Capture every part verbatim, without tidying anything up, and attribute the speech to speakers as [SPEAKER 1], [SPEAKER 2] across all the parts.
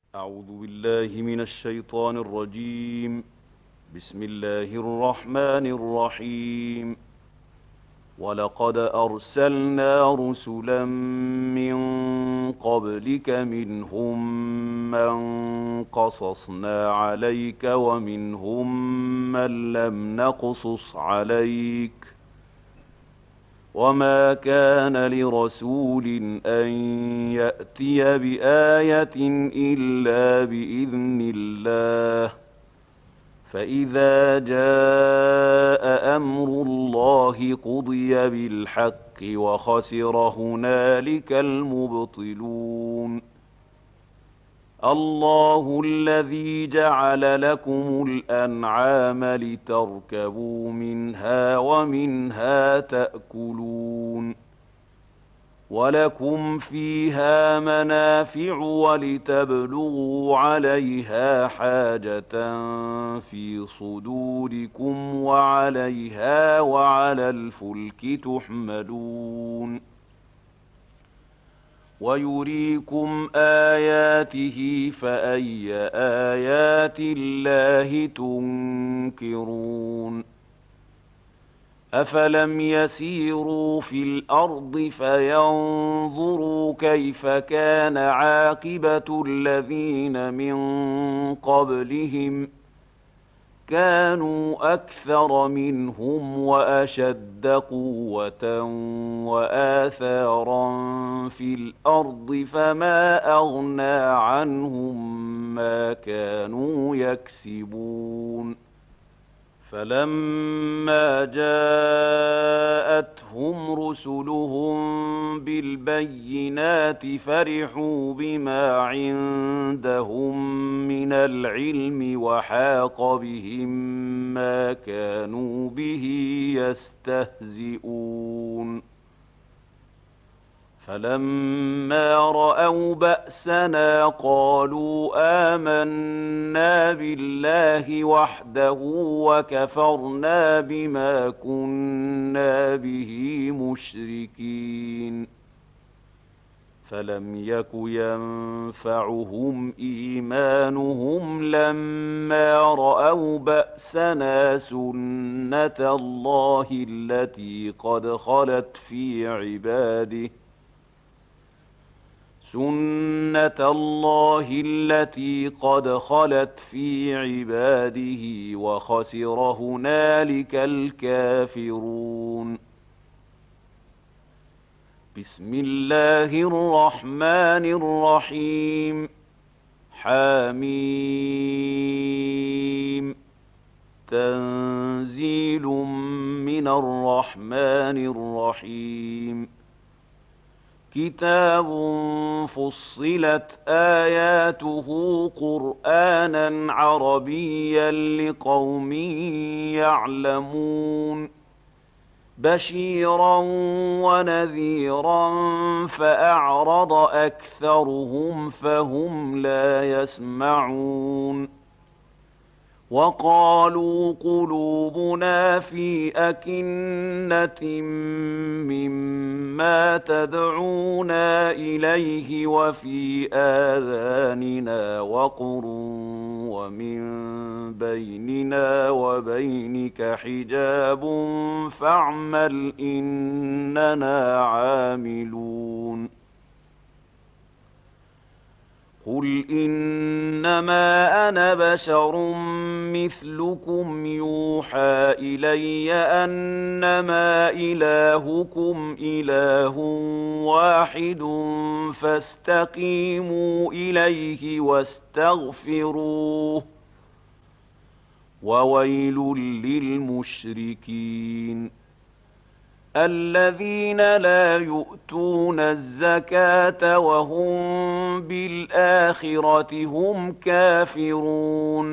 [SPEAKER 1] أعوذ بالله من الشيطان الرجيم. بسم الله الرحمن الرحيم. ولقد أرسلنا رسلا من قبلك منهم من قصصنا عليك ومنهم من لم نقصص عليك، وما كان لرسول أن يأتي بآية إلا بإذن الله، فإذا جاء أمر الله قضي بالحق وخسر هنالك المبطلون. الله الذي جعل لكم الأنعام لتركبوا منها ومنها تأكلون، ولكم فيها منافع ولتبلغوا عليها حاجة في صدوركم وعليها وعلى الفلك تحملون، ويريكم آياته فأي آيات الله تنكرون. أفلم يسيروا في الأرض فينظروا كيف كان عاقبة الذين من قبلهم، كانوا أكثر منهم وأشد قوة وآثارا في الأرض فما أغنى عنهم ما كانوا يكسبون. فلما جاءتهم رسلهم بالبينات فرحوا بما عندهم من العلم وحاق بهم ما كانوا به يستهزئون. فلما رأوا بأسنا قالوا آمنا بالله وحده وكفرنا بما كنا به مشركين. فلم يك ينفعهم إيمانهم لما رأوا بأسنا سنة الله التي قد خلت في عباده سنة الله التي قد خلت في عباده وخسر هنالك الكافرون. بسم الله الرحمن الرحيم. حميم. تنزيل من الرحمن الرحيم. كتاب فصلت آياته قرآنا عربيا لقوم يعلمون، بشيرا ونذيرا فأعرض أكثرهم فهم لا يسمعون. وقالوا قلوبنا في أكنة مما تدعونا إليه وفي آذاننا وقر ومن بيننا وبينك حجاب فاعمل إننا عاملون. قل إنما أنا بشر مثلكم يوحى إلي أنما إلهكم إله واحد فاستقيموا إليه واستغفروه، وويل للمشركين الذين لا يؤتون الزكاة وهم بالآخرة هم كافرون.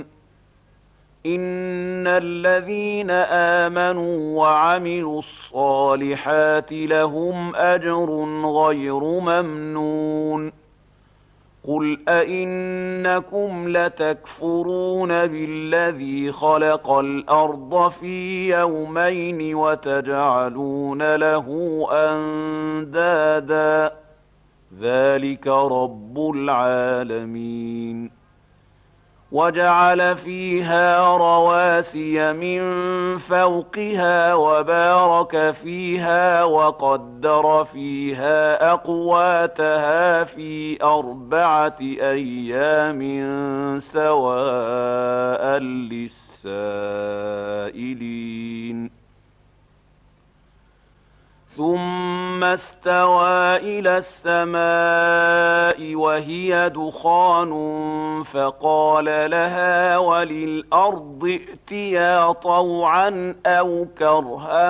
[SPEAKER 1] إن الذين آمنوا وعملوا الصالحات لهم أجر غير ممنون. قل أئنكم لتكفرون بالذي خلق الأرض في يومين وتجعلون له أندادا ذلك رب العالمين. وجعل فيها رواسي من فوقها وبارك فيها وقدر فيها أقواتها في أربعة أيام سواء للسائلين. ثم استوى إلى السماء وهي دخان فقال لها وللأرض ائتيا طوعا أو كرها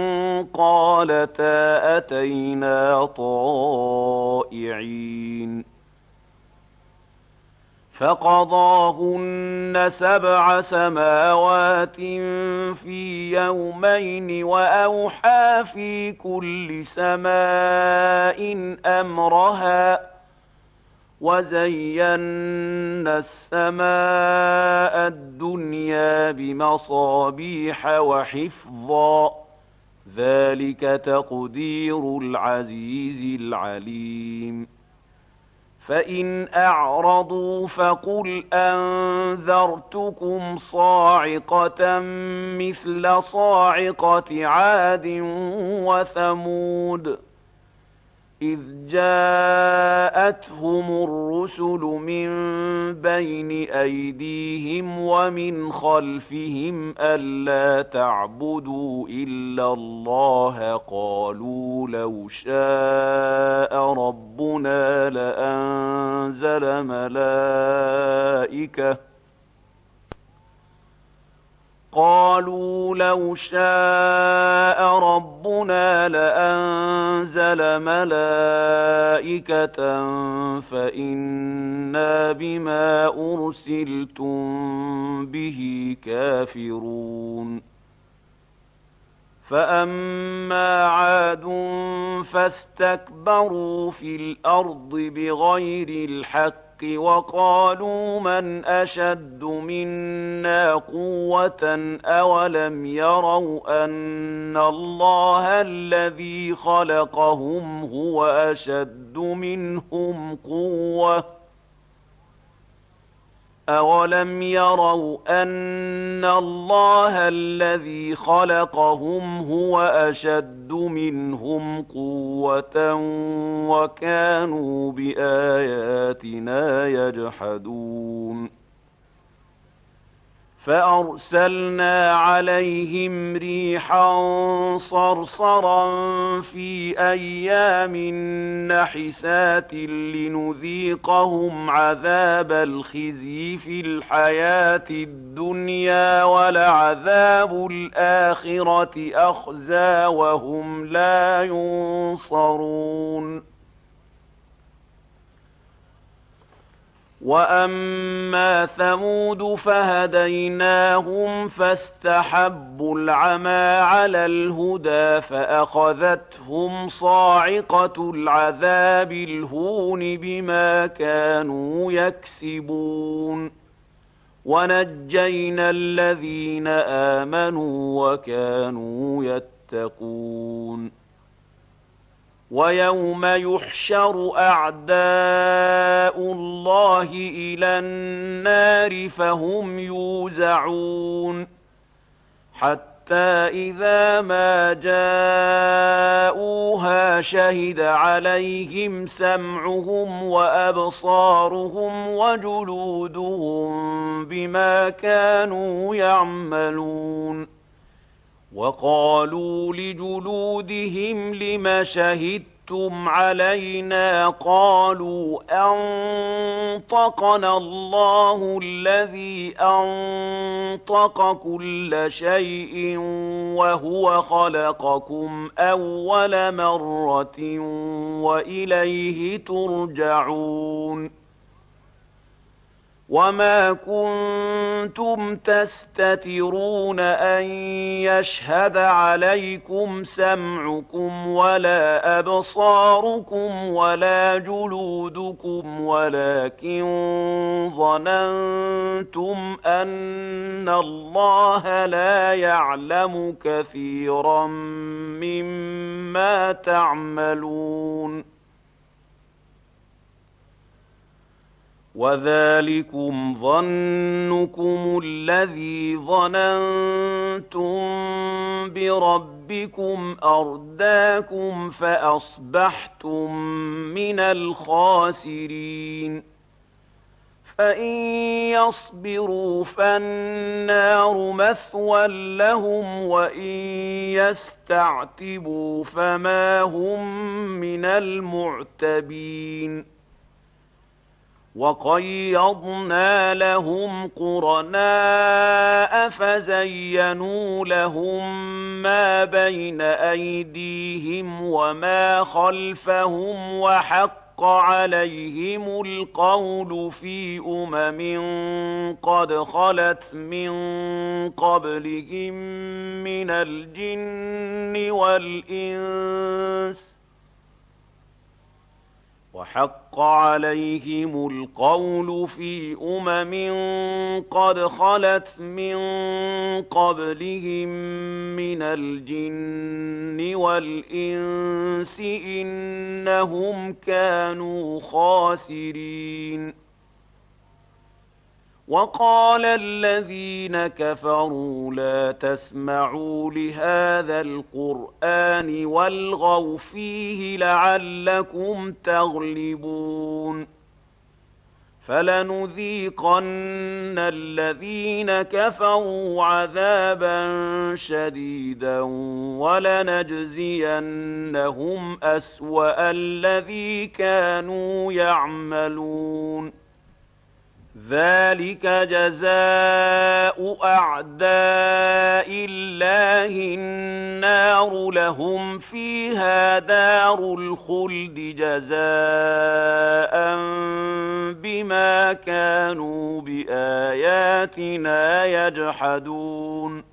[SPEAKER 1] قالتا أتينا طائعين. فقضاهن سبع سماوات في يومين وأوحى في كل سماء أمرها وزينا السماء الدنيا بمصابيح وحفظا ذلك تقدير العزيز العليم. فإن أعرضوا فقل أنذرتكم صاعقة مثل صاعقة عاد وثمود إذ جاءتهم الرسل من بين أيديهم ومن خلفهم ألا تعبدوا إلا الله قالوا لو شاء ربنا لأنزل ملائكة قالوا لو شاء ربنا لأنزل ملائكة فإنا بما أرسلتم به كافرون. فأما عاد فاستكبروا في الأرض بغير الحق وقالوا من أشد منا قوة أولم يروا أن الله الذي خلقهم هو أشد منهم قوة أولم يروا أن الله الذي خلقهم هو أشد منهم قوة وكانوا بآياتنا يجحدون. فأرسلنا عليهم ريحا صرصرا في أيام نحسات لنذيقهم عذاب الخزي في الحياة الدنيا ولعذاب الآخرة أخزى وهم لا ينصرون. وأما ثمود فهديناهم فاستحبوا العمى على الهدى فأخذتهم صاعقة العذاب الهون بما كانوا يكسبون. ونجينا الذين آمنوا وكانوا يتقون. ويوم يحشر أعداء الله إلى النار فهم يوزعون حتى إذا ما جاءوها شهد عليهم سمعهم وأبصارهم وجلودهم بما كانوا يعملون. وقالوا لجلودهم لم شهدتم علينا قالوا أنطقنا الله الذي أنطق كل شيء وهو خلقكم أول مرة وإليه ترجعون. وما كنتم تستترون أن يشهد عليكم سمعكم ولا أبصاركم ولا جلودكم ولكن ظننتم أن الله لا يعلم كثيرا مما تعملون. وذلكم ظنكم الذي ظننتم بربكم أرداكم فأصبحتم من الخاسرين فإن يصبروا فالنار مثوى لهم وإن يستعتبوا فما هم من المعتبين وقيضنا لهم قرناء فزينوا لهم ما بين أيديهم وما خلفهم وحق عليهم القول في أمم قد خلت من قبلهم من الجن والإنس وحق عليهم القول في أمم قد خلت من قبلهم من الجن والإنس إنهم كانوا خاسرين وقال الذين كفروا لا تسمعوا لهذا القرآن والغوا فيه لعلكم تغلبون فلنذيقن الذين كفروا عذابا شديدا ولنجزينهم أسوأ الذي كانوا يعملون ذلك جزاء أعداء الله النار لهم فيها دار الخلد جزاء بما كانوا بآياتنا يجحدون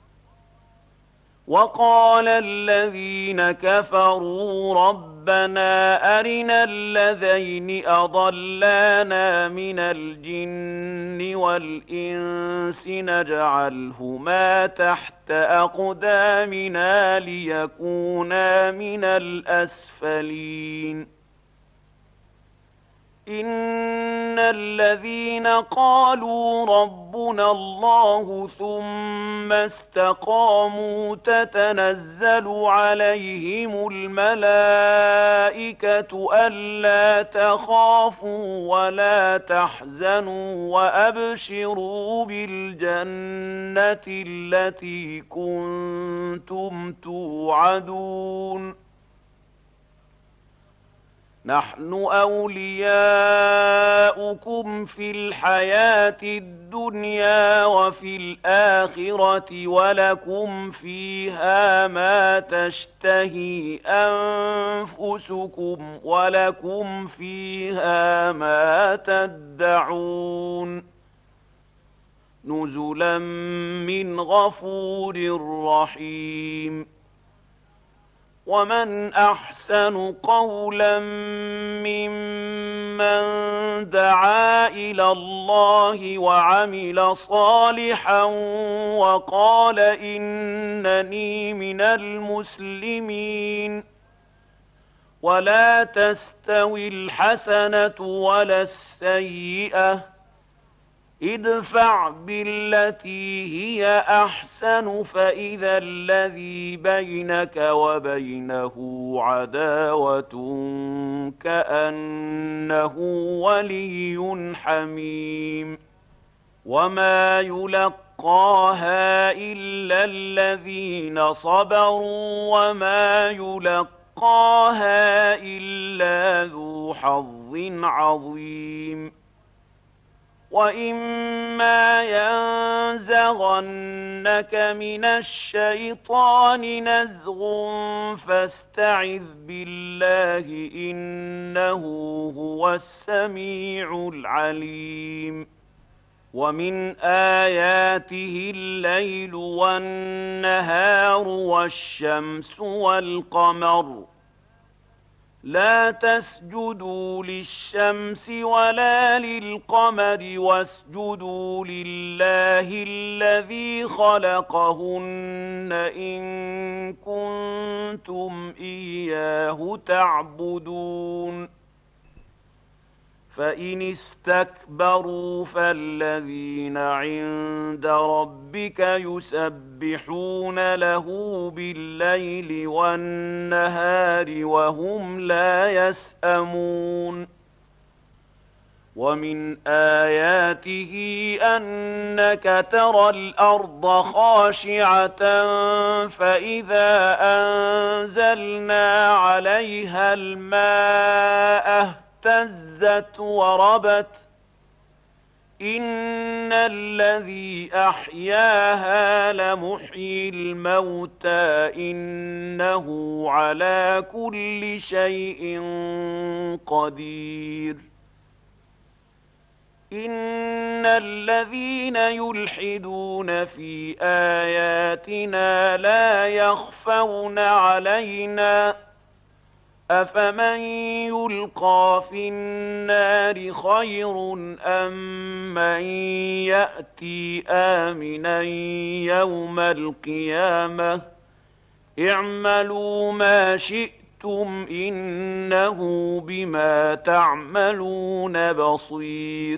[SPEAKER 1] وقال الذين كفروا ربنا أرنا الذين أضلانا من الجن والإنس نجعلهما تحت أقدامنا ليكونا من الأسفلين إن الذين قالوا ربنا الله ثم استقاموا تتنزل عليهم الملائكة ألا تخافوا ولا تحزنوا وأبشروا بالجنة التي كنتم توعدون نحن أولياؤكم في الحياة الدنيا وفي الآخرة ولكم فيها ما تشتهي أنفسكم ولكم فيها ما تدعون نزلا من غفور رحيم ومن أحسن قولا ممن دعا إلى الله وعمل صالحا وقال إنني من المسلمين ولا تستوي الحسنة ولا السيئة ادفع بالتي هي أحسن فإذا الذي بينك وبينه عداوة كأنه ولي حميم وما يلقاها إلا الذين صبروا وما يلقاها إلا ذو حظ عظيم وإما ينزغنك من الشيطان نزغ فاستعذ بالله إنه هو السميع العليم ومن آياته الليل والنهار والشمس والقمر لا تسجدوا للشمس ولا للقمر واسجدوا لله الذي خلقهن إن كنتم إياه تعبدون فإن استكبروا فالذين عند ربك يسبحون له بالليل والنهار وهم لا يسأمون ومن آياته أنك ترى الأرض خاشعة فإذا أنزلنا عليها الماء اهتزت وربت إن الذي أحياها لمحيي الموتى إنه على كل شيء قدير إن الذين يلحدون في آياتنا لا يخفون علينا أفمن يلقى في النار خير أم من يأتي آمنا يوم القيامة اعملوا ما شئتم إنه بما تعملون بصير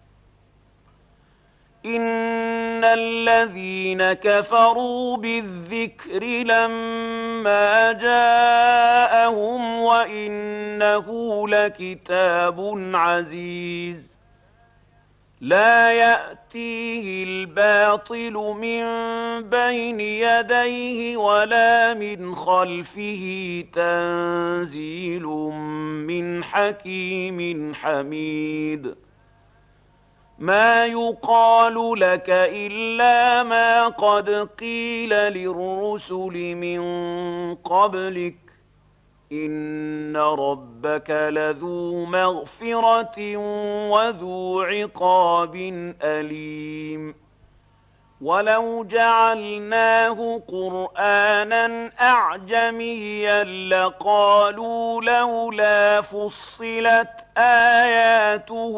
[SPEAKER 1] إن الذين كفروا بالذكر لما جاءهم وإنه لكتاب عزيز لا يأتيه الباطل من بين يديه ولا من خلفه تنزيل من حكيم حميد ما يقال لك إلا ما قد قيل للرسل من قبلك إن ربك لذو مغفرة وذو عقاب أليم ولو جعلناه قرآنا أعجميا لقالوا لولا فصلت آياته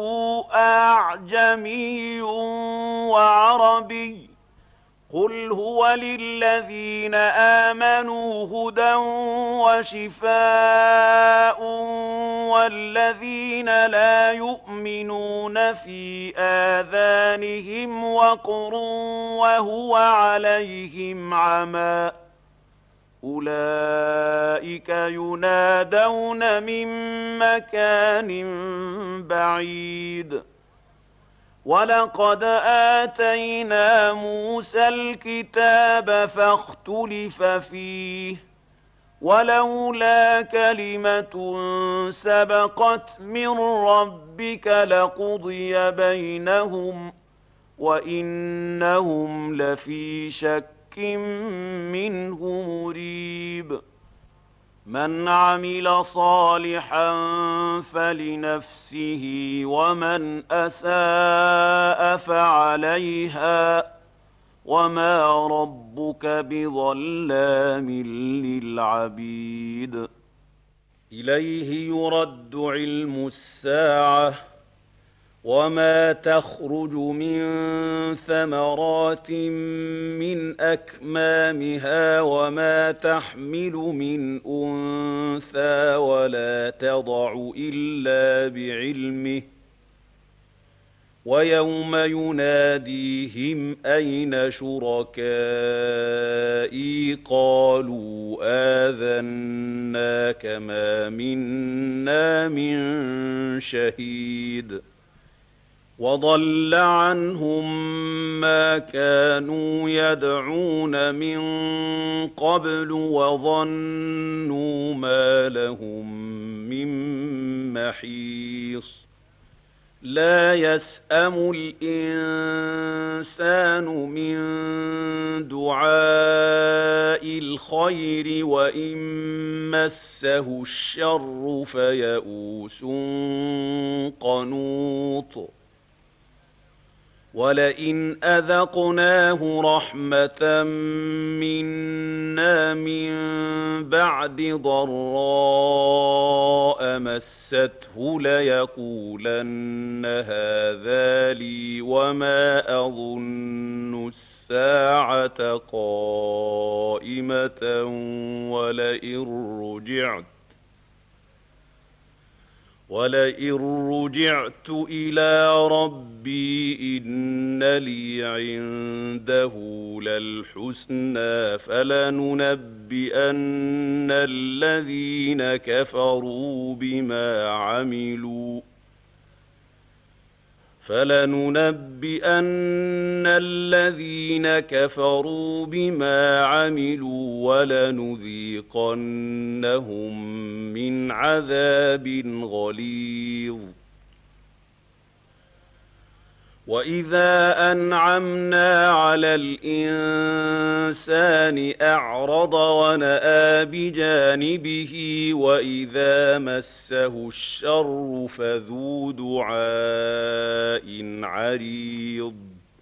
[SPEAKER 1] أعجمي وعربي قل هو للذين آمنوا هدى وشفاء والذين لا يؤمنون في آذانهم وقر وهو عليهم عمى أولئك ينادون من مكان بعيد ولقد آتينا موسى الكتاب فاختلف فيه ولولا كلمة سبقت من ربك لقضي بينهم وإنهم لفي شك منه مريب من عمل صالحا فلنفسه ومن أساء فعليها وما ربك بظلام للعبيد إليه يرد علم الساعة وما تخرج من ثمرات من أكمامها وما تحمل من أنثى ولا تضع إلا بعلمه ويوم يناديهم أين شركائي قالوا آذناك ما منا من شهيد وضل عنهم ما كانوا يدعون من قبل وظنوا ما لهم من محيص لا يسأم الإنسان من دعاء الخير وإن مسه الشر فيئوس قنوط ولئن أذقناه رحمة منا من بعد ضراء مسته ليقولن هذا لي وما أظن الساعة قائمة ولئن رجعت وَلَئِن رُّجِعْتُ إِلَىٰ رَبِّي إِنَّ لِي عِندَهُ لَلْحُسْنَىٰ فَلَنُنَبِّئَنَّ الَّذِينَ كَفَرُوا بِمَا عَمِلُوا فَلَنُنَبِّئَنَّ الَّذِينَ كَفَرُوا بِمَا عَمِلُوا وَلَنُذِيقَنَّهُم مِّنْ عَذَابٍ غَلِيظٍ وَإِذَا أَنْعَمْنَا عَلَى الْإِنسَانِ أَعْرَضَ وَنَأَىٰ بِجَانِبِهِ وَإِذَا مَسَّهُ الشَّرُّ فَذُو دُعَاءٍ عَرِيضٍ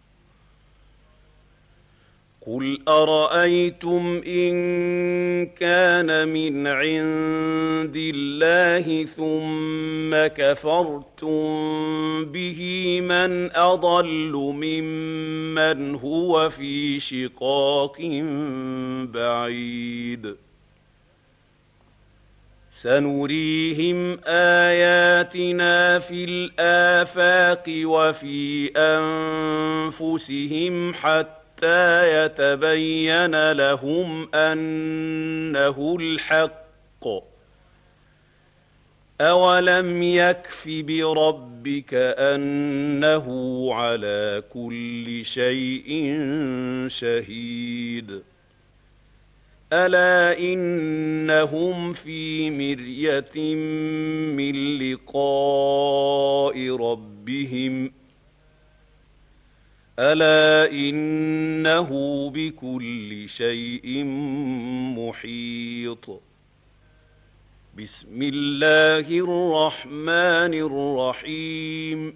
[SPEAKER 1] قُلْ أَرَأَيْتُمْ إِن كَانَ مِنْ عِندِ اللَّهِ ثُمَّ كَفَرْتُم بِهِ مَنْ أَضَلُّ مِمَّنْ هُوَ فِي شِقَاقٍ بَعِيدٍ سَنُرِيهِمْ آيَاتِنَا فِي الْآفَاقِ وَفِي أَنفُسِهِمْ حَتَّىٰ حَتَّىٰ يَتَبَيَّنَ لَهُمْ أَنَّهُ الْحَقُّ ۗ أَوَلَمْ يَكْفِ بِرَبِّكَ أَنَّهُ عَلَىٰ كُلِّ شَيْءٍ شَهِيدٌ أَلَا إِنَّهُمْ فِي مِرْيَةٍ مِّن لِّقَاءِ رَبِّهِمْ أَلَا إِنَّهُ بِكُلِّ شَيْءٍ مُحِيطٌ بسم الله الرحمن الرحيم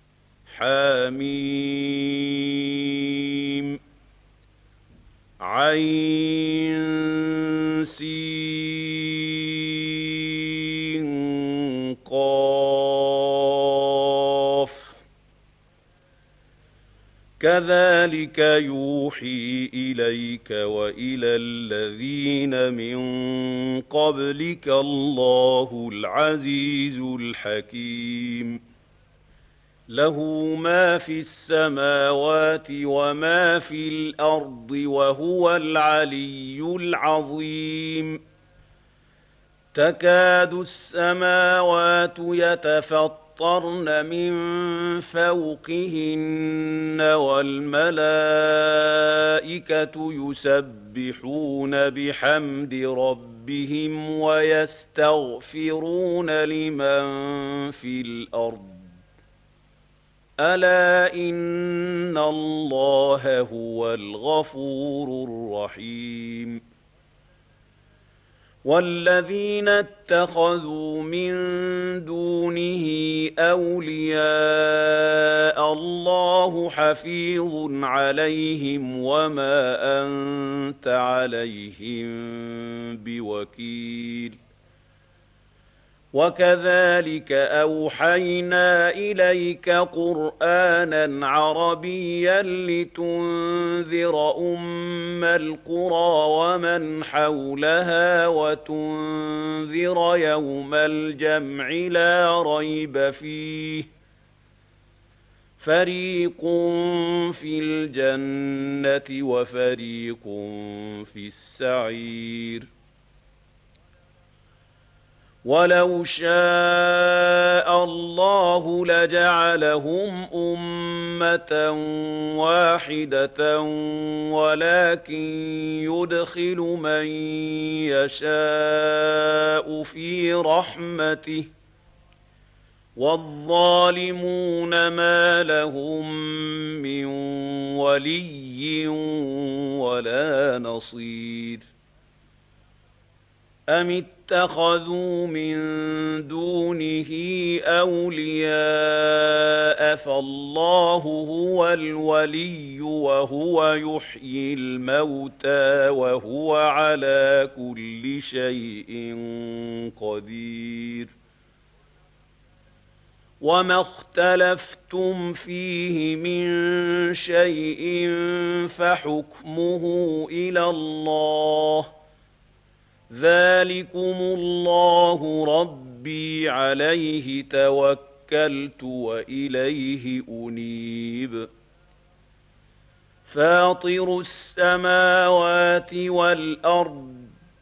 [SPEAKER 1] حميم عين سين قاف كذلك يوحي إليك وإلى الذين من قبلك الله العزيز الحكيم له ما في السماوات وما في الأرض وهو العلي العظيم تكاد السماوات يتفطرن من فوقهن والملائكة يسبحون بحمد ربهم ويستغفرون لمن في الأرض ألا إن الله هو الغفور الرحيم والذين اتخذوا من دونه أولياء الله حفيظ عليهم وما أنت عليهم بوكيل وكذلك أوحينا إليك قرآنا عربيا لتنذر أم القرى ومن حولها وتنذر يوم الجمع لا ريب فيه فريق في الجنة وفريق في السعير ولو شاء الله لجعلهم أمة واحدة ولكن يدخل من يشاء في رحمته والظالمون ما لهم من ولي ولا نصير أم اتخذوا من دونه أولياء فالله هو الولي وهو يحيي الموتى وهو على كل شيء قدير وما اختلفتم فيه من شيء فحكمه إلى الله ذلكم الله ربي ربي عليه توكلت وإليه أنيب فاطر السماوات والأرض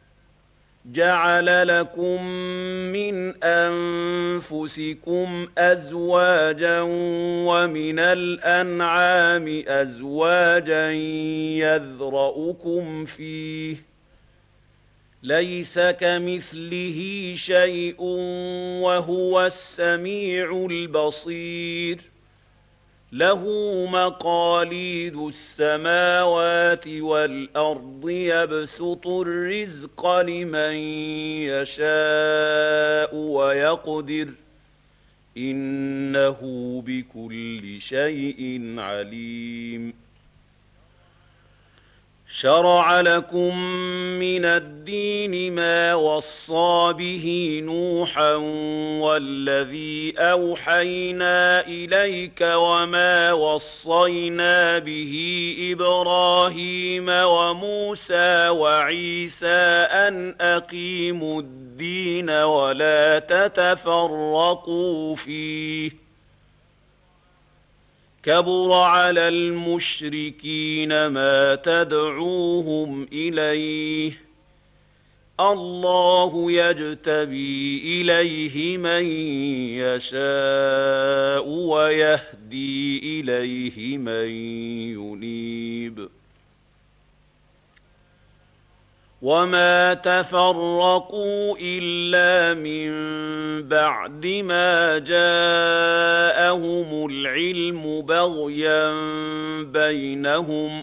[SPEAKER 1] جعل لكم من أنفسكم أزواجا ومن الأنعام أزواجا يذرأكم فيه ليس كمثله شيء وهو السميع البصير له مقاليد السماوات والأرض يبسط الرزق لمن يشاء ويقدر إنه بكل شيء عليم شرع لكم من الدين ما وصى به نوحا والذي أوحينا إليك وما وصينا به إبراهيم وموسى وعيسى أن أقيموا الدين ولا تتفرقوا فيه كبر على المشركين ما تدعوهم إليه الله يجتبي إليه من يشاء ويهدي إليه من ينيب وما تفرقوا إلا من بعد ما جاءهم العلم بغيا بينهم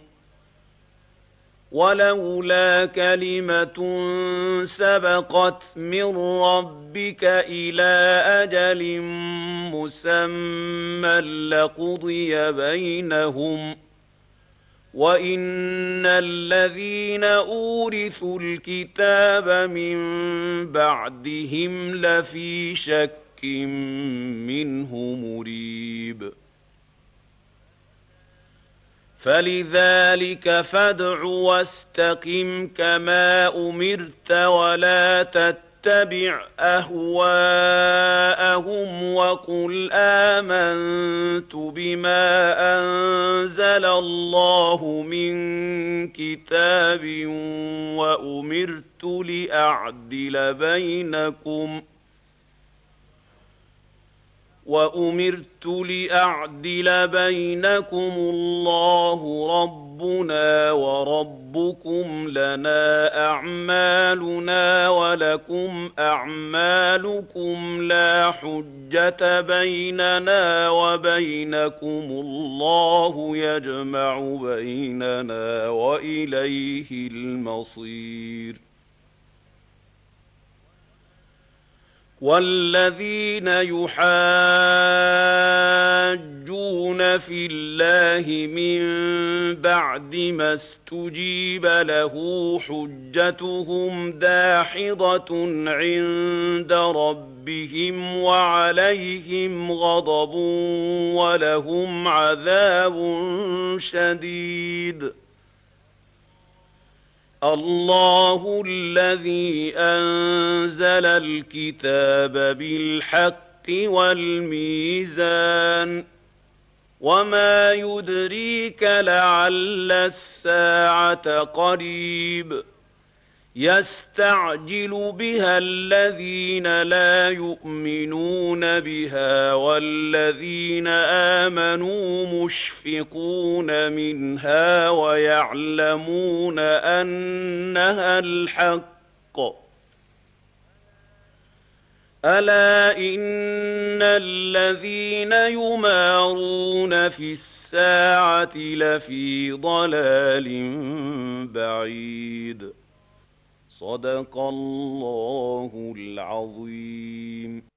[SPEAKER 1] ولولا كلمة سبقت من ربك إلى أجل مسمى لقضي بينهم وإن الذين أورثوا الكتاب من بعدهم لفي شك منه مريب فلذلك فادع واستقم كما أمرت ولا تتبع أهواءهم وقل آمنت بما أنزل الله من كتاب وأمرت لأعدل بينكم وأمرت لأعدل بينكم الله ربنا وربكم لنا أعمالنا ولكم أعمالكم لا حجة بيننا وبينكم الله يجمع بيننا وإليه المصير والذين يحاجون في الله من بعد ما استجيب له حجتهم داحضة عند ربهم وعليهم غضب ولهم عذاب شديد الله الذي أنزل الكتاب بالحق والميزان وما يدريك لعل الساعة قريب يستعجل بها الذين لا يؤمنون بها والذين آمنوا مشفقون منها ويعلمون أنها الحق ألا إن الذين يمارون في الساعة لفي ضلال بعيد صدق الله العظيم.